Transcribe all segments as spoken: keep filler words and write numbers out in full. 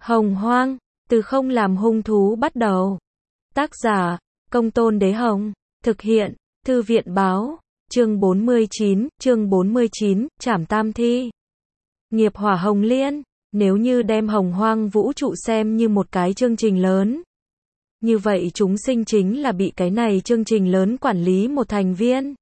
Hồng Hoang, từ không làm hung thú bắt đầu. Tác giả, Công Tôn Đế Hồng. Thực hiện, Thư viện báo. Chương bốn mươi chín, chương bốn mươi chín, Trảm Tam Thi. Nghiệp hỏa hồng liên, nếu như đem hồng hoang vũ trụ xem như một cái chương trình lớn. Như vậy chúng sinh chính là bị cái này chương trình lớn quản lý một thành viên.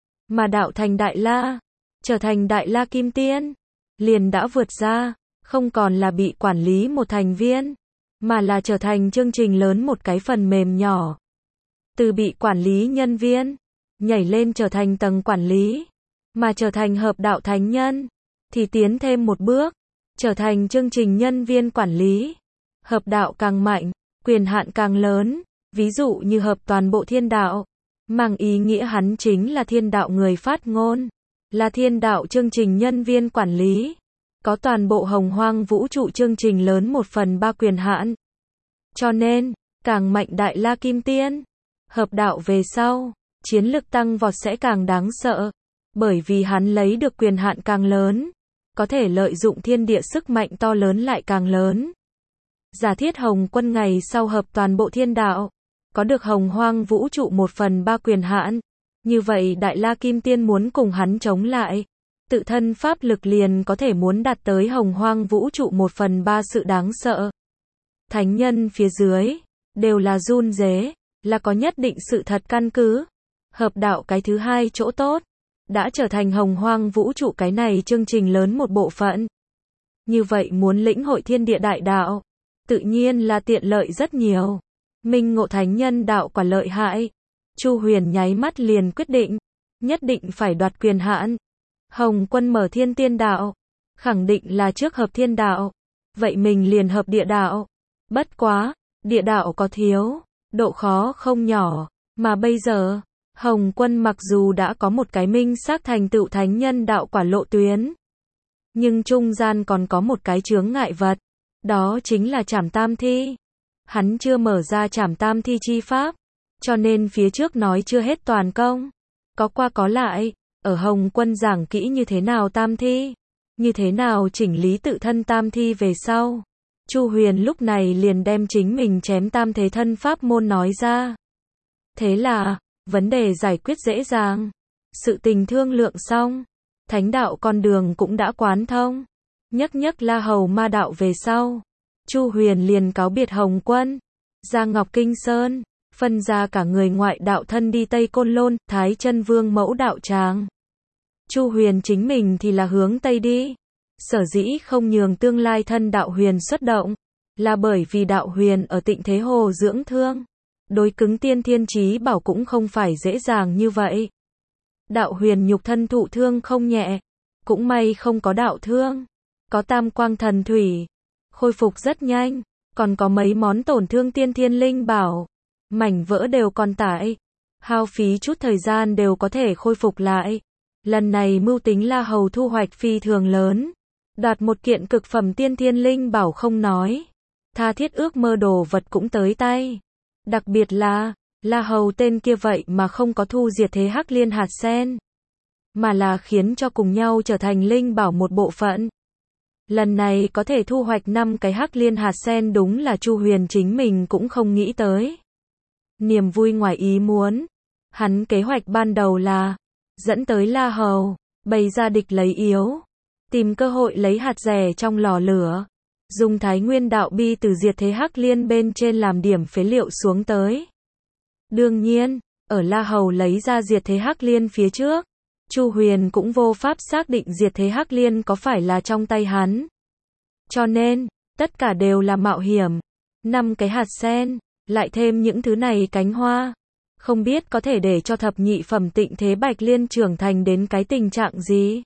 Mà đạo thành Đại La, trở thành Đại La Kim Tiên, liền đã vượt ra, không còn là bị quản lý một thành viên, mà là trở thành chương trình lớn một cái phần mềm nhỏ. Từ bị quản lý nhân viên, nhảy lên trở thành tầng quản lý, mà trở thành hợp đạo thánh nhân, thì tiến thêm một bước, trở thành chương trình nhân viên quản lý. Hợp đạo càng mạnh, quyền hạn càng lớn, ví dụ như hợp toàn bộ thiên đạo, mang ý nghĩa hắn chính là thiên đạo người phát ngôn, là thiên đạo chương trình nhân viên quản lý, có toàn bộ hồng hoang vũ trụ chương trình lớn một phần ba quyền hạn. Cho nên, càng mạnh Đại La Kim Tiên, hợp đạo về sau, chiến lực tăng vọt sẽ càng đáng sợ, bởi vì hắn lấy được quyền hạn càng lớn, có thể lợi dụng thiên địa sức mạnh to lớn lại càng lớn. Giả thiết Hồng Quân ngày sau hợp toàn bộ thiên đạo, có được hồng hoang vũ trụ một phần ba quyền hạn, như vậy Đại La Kim Tiên muốn cùng hắn chống lại, tự thân pháp lực liền có thể muốn đạt tới hồng hoang vũ trụ một phần ba sự đáng sợ. Thánh nhân phía dưới, đều là run rế, là có nhất định sự thật căn cứ. Hợp đạo cái thứ hai chỗ tốt, đã trở thành hồng hoang vũ trụ cái này chương trình lớn một bộ phận. Như vậy muốn lĩnh hội thiên địa đại đạo, tự nhiên là tiện lợi rất nhiều. Minh Ngộ thánh nhân đạo quả lợi hại. Chu Huyền nháy mắt liền quyết định, nhất định phải đoạt quyền hạn. Hồng Quân mở thiên tiên đạo, khẳng định là trước hợp thiên đạo, vậy mình liền hợp địa đạo. Bất quá, địa đạo có thiếu, độ khó không nhỏ, mà bây giờ, Hồng Quân mặc dù đã có một cái minh xác thành tựu thánh nhân đạo quả lộ tuyến, nhưng trung gian còn có một cái chướng ngại vật, đó chính là Trảm Tam Thi. Hắn chưa mở ra Trảm Tam Thi chi pháp, cho nên phía trước nói chưa hết toàn công, có qua có lại. Ở Hồng Quân giảng kỹ như thế nào Tam Thi, như thế nào chỉnh lý tự thân Tam Thi về sau, Chu Huyền lúc này liền đem chính mình chém tam thế thân pháp môn nói ra. Thế là, vấn đề giải quyết dễ dàng, sự tình thương lượng xong, thánh đạo con đường cũng đã quán thông, nhấc nhấc La Hầu ma đạo về sau, Chu Huyền liền cáo biệt Hồng Quân, ra Ngọc Kinh Sơn, phân ra cả người ngoại đạo thân đi Tây Côn Lôn, Thái Chân Vương mẫu đạo tràng. Chu Huyền chính mình thì là hướng Tây đi. Sở dĩ không nhường tương lai thân đạo huyền xuất động, là bởi vì đạo huyền ở Tịnh Thế Hồ dưỡng thương. Đối cứng tiên thiên chí bảo cũng không phải dễ dàng như vậy. Đạo huyền nhục thân thụ thương không nhẹ, cũng may không có đạo thương, có tam quang thần thủy, khôi phục rất nhanh, còn có mấy món tổn thương tiên thiên linh bảo, mảnh vỡ đều còn tại, hao phí chút thời gian đều có thể khôi phục lại. Lần này mưu tính La Hầu thu hoạch phi thường lớn, đoạt một kiện cực phẩm tiên thiên linh bảo không nói, tha thiết ước mơ đồ vật cũng tới tay. Đặc biệt là, La Hầu tên kia vậy mà không có thu diệt thế hắc liên hạt sen, mà là khiến cho cùng nhau trở thành linh bảo một bộ phận. Lần này có thể thu hoạch năm cái hắc liên hạt sen đúng là Chu Huyền chính mình cũng không nghĩ tới. Niềm vui ngoài ý muốn, hắn kế hoạch ban đầu là dẫn tới La Hầu, bày ra địch lấy yếu, tìm cơ hội lấy hạt rẻ trong lò lửa, dùng Thái Nguyên đạo bi từ diệt thế hắc liên bên trên làm điểm phế liệu xuống tới. Đương nhiên, ở La Hầu lấy ra diệt thế hắc liên phía trước, Chu Huyền cũng vô pháp xác định diệt thế hắc liên có phải là trong tay hắn. Cho nên, tất cả đều là mạo hiểm. Năm cái hạt sen, lại thêm những thứ này cánh hoa, không biết có thể để cho thập nhị phẩm Tịnh Thế Bạch Liên trưởng thành đến cái tình trạng gì.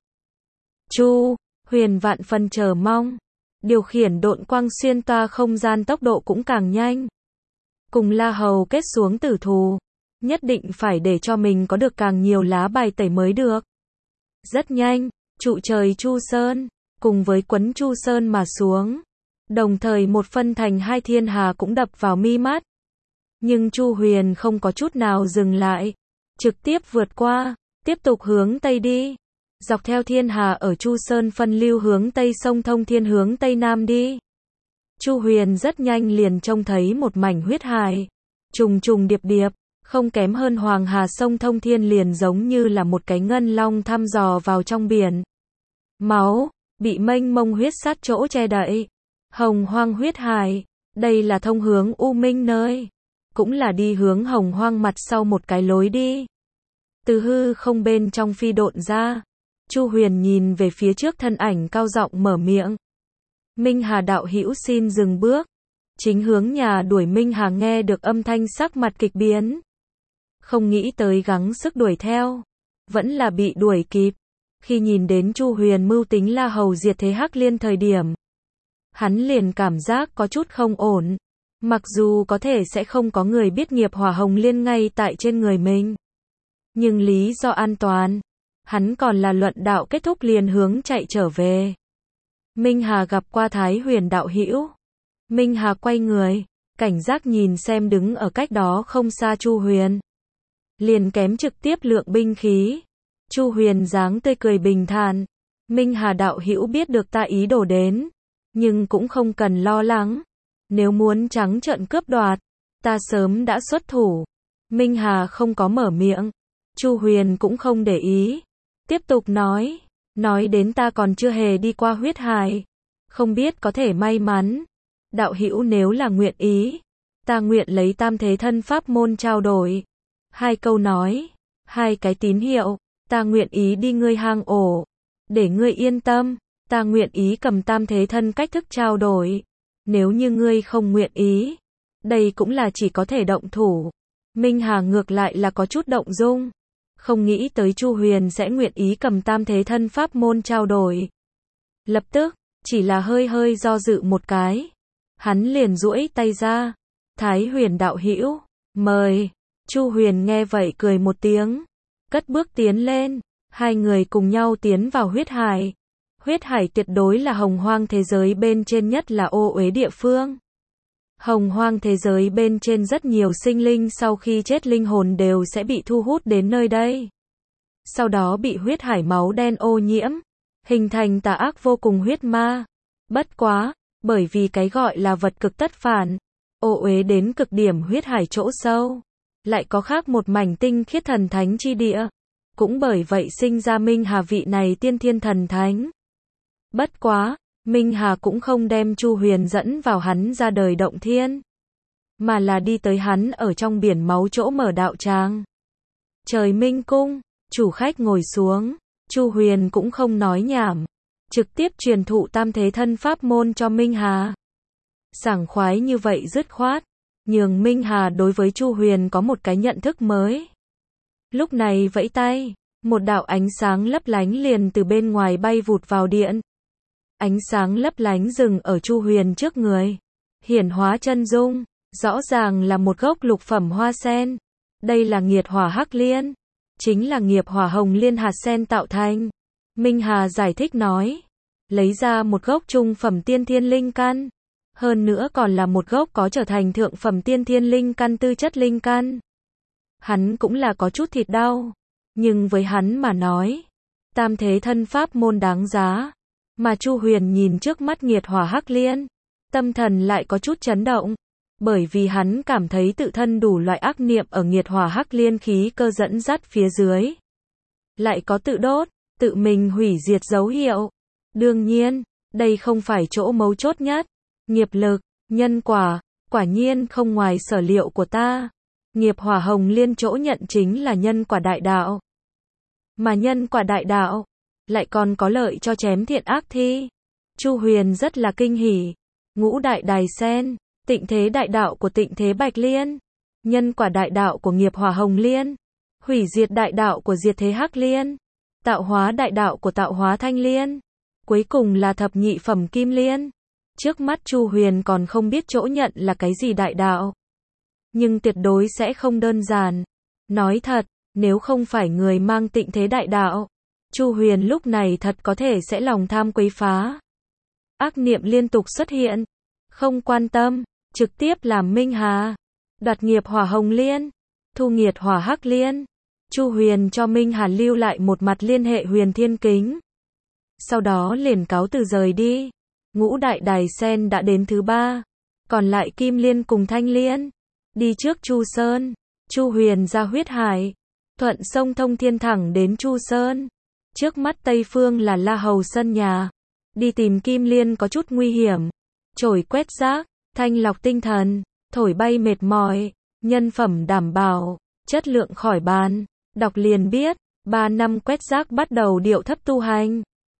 Chu Huyền vạn phần chờ mong, điều khiển độn quang xuyên toa không gian tốc độ cũng càng nhanh. Cùng La Hầu kết xuống tử thù, nhất định phải để cho mình có được càng nhiều lá bài tẩy mới được. Rất nhanh, trụ trời Chu Sơn, cùng với quấn Chu Sơn mà xuống, đồng thời một phân thành hai thiên hà cũng đập vào mi mắt. Nhưng Chu Huyền không có chút nào dừng lại, trực tiếp vượt qua, tiếp tục hướng Tây đi. Dọc theo thiên hà ở Chu Sơn phân lưu hướng Tây sông Thông Thiên hướng Tây Nam đi. Chu Huyền rất nhanh liền trông thấy một mảnh huyết hải, trùng trùng điệp điệp, không kém hơn Hoàng Hà sông thông thiên, liền giống như là một cái ngân long thăm dò vào trong biển. Máu, bị mênh mông huyết sát chỗ che đậy. Hồng Hoang huyết hải, đây là thông hướng U Minh nơi, cũng là đi hướng Hồng Hoang mặt sau một cái lối đi. Từ hư không bên trong phi độn ra, Chu Huyền nhìn về phía trước thân ảnh cao giọng mở miệng. Minh Hà đạo hữu xin dừng bước. Chính hướng nhà đuổi Minh Hà nghe được âm thanh sắc mặt kịch biến. Không nghĩ tới gắng sức đuổi theo, vẫn là bị đuổi kịp. Khi nhìn đến Chu Huyền mưu tính La Hầu diệt thế Hắc Liên thời điểm, hắn liền cảm giác có chút không ổn. Mặc dù có thể sẽ không có người biết nghiệp hỏa hồng liên ngay tại trên người mình, nhưng lý do an toàn, hắn còn là luận đạo kết thúc liền hướng chạy trở về. Minh Hà gặp qua Thái Huyền đạo hữu. Minh Hà quay người, cảnh giác nhìn xem đứng ở cách đó không xa Chu Huyền. Liền kém trực tiếp lượng binh khí. Chu Huyền dáng tươi cười bình thản. Minh Hà đạo hữu biết được ta ý đồ đến, nhưng cũng không cần lo lắng. Nếu muốn trắng trợn cướp đoạt, ta sớm đã xuất thủ. Minh Hà không có mở miệng. Chu Huyền cũng không để ý. Tiếp tục nói. Nói đến ta còn chưa hề đi qua huyết hải. Không biết có thể may mắn. Đạo hữu nếu là nguyện ý, ta nguyện lấy tam thế thân pháp môn trao đổi. Hai câu nói, hai cái tín hiệu, ta nguyện ý đi ngươi hang ổ. Để ngươi yên tâm, ta nguyện ý cầm tam thế thân cách thức trao đổi. Nếu như ngươi không nguyện ý, đây cũng là chỉ có thể động thủ. Minh Hà ngược lại là có chút động dung. Không nghĩ tới Chu Huyền sẽ nguyện ý cầm tam thế thân pháp môn trao đổi. Lập tức, chỉ là hơi hơi do dự một cái. Hắn liền duỗi tay ra. Thái Huyền đạo hữu, mời. Chu Huyền nghe vậy cười một tiếng, cất bước tiến lên. Hai người cùng nhau tiến vào huyết hải. Huyết hải tuyệt đối là hồng hoang thế giới bên trên nhất là ô uế địa phương. Hồng hoang thế giới bên trên rất nhiều sinh linh sau khi chết linh hồn đều sẽ bị thu hút đến nơi đây. Sau đó bị huyết hải máu đen ô nhiễm, hình thành tà ác vô cùng huyết ma. Bất quá, bởi vì cái gọi là vật cực tất phản, ô uế đến cực điểm huyết hải chỗ sâu, lại có khác một mảnh tinh khiết thần thánh chi địa. Cũng bởi vậy sinh ra Minh Hà vị này tiên thiên thần thánh. Bất quá, Minh Hà cũng không đem Chu Huyền dẫn vào hắn ra đời động thiên, mà là đi tới hắn ở trong biển máu chỗ mở đạo tràng. Trời Minh cung, chủ khách ngồi xuống, Chu Huyền cũng không nói nhảm, trực tiếp truyền thụ tam thế thân pháp môn cho Minh Hà. Sảng khoái như vậy dứt khoát, nhường Minh Hà đối với Chu Huyền có một cái nhận thức mới. Lúc này vẫy tay, một đạo ánh sáng lấp lánh liền từ bên ngoài bay vụt vào điện. Ánh sáng lấp lánh dừng ở Chu Huyền trước người, hiển hóa chân dung, rõ ràng là một gốc lục phẩm hoa sen. Đây là nghiệt hỏa hắc liên, chính là nghiệp hỏa hồng liên hạt sen tạo thành. Minh Hà giải thích nói, lấy ra một gốc trung phẩm tiên thiên linh căn, hơn nữa còn là một gốc có trở thành thượng phẩm tiên thiên linh căn tư chất linh căn. Hắn cũng là có chút thịt đau, nhưng với hắn mà nói, tam thế thân pháp môn đáng giá. Mà Chu Huyền nhìn trước mắt nghiệt hỏa hắc liên, tâm thần lại có chút chấn động, bởi vì hắn cảm thấy tự thân đủ loại ác niệm ở nghiệt hỏa hắc liên khí cơ dẫn dắt phía dưới, lại có tự đốt, tự mình hủy diệt dấu hiệu. Đương nhiên, đây không phải chỗ mấu chốt nhất. Nghiệp lực, nhân quả, quả nhiên không ngoài sở liệu của ta. Nghiệp hỏa hồng liên chỗ nhận chính là nhân quả đại đạo. Mà nhân quả đại đạo lại còn có lợi cho chém thiện ác thi. Chu Huyền rất là kinh hỉ. Ngũ đại đài sen, tịnh thế đại đạo của tịnh thế bạch liên, nhân quả đại đạo của nghiệp hỏa hồng liên, hủy diệt đại đạo của diệt thế hắc liên, tạo hóa đại đạo của tạo hóa thanh liên, cuối cùng là thập nhị phẩm kim liên. Trước mắt Chu Huyền còn không biết chỗ nhận là cái gì đại đạo, nhưng tuyệt đối sẽ không đơn giản. Nói thật, nếu không phải người mang tịnh thế đại đạo, Chu Huyền lúc này thật có thể sẽ lòng tham quấy phá. Ác niệm liên tục xuất hiện, không quan tâm, trực tiếp làm Minh Hà đoạt nghiệp hỏa hồng liên, thu nghiệt hỏa hắc liên. Chu Huyền cho Minh Hà lưu lại một mặt liên hệ huyền thiên kính, sau đó liền cáo từ rời đi. Ngũ đại đài sen đã đến thứ ba. Còn lại Kim Liên cùng Thanh Liên. Đi trước Chu Sơn. Chu Huyền ra huyết hải. Thuận sông thông thiên thẳng đến Chu Sơn. Trước mắt Tây Phương là La Hầu sân nhà. Đi tìm Kim Liên có chút nguy hiểm. Chổi quét rác, thanh lọc tinh thần, thổi bay mệt mỏi, nhân phẩm đảm bảo, chất lượng khỏi bàn. Đọc liền biết, ba năm quét rác bắt đầu điệu thấp tu hành.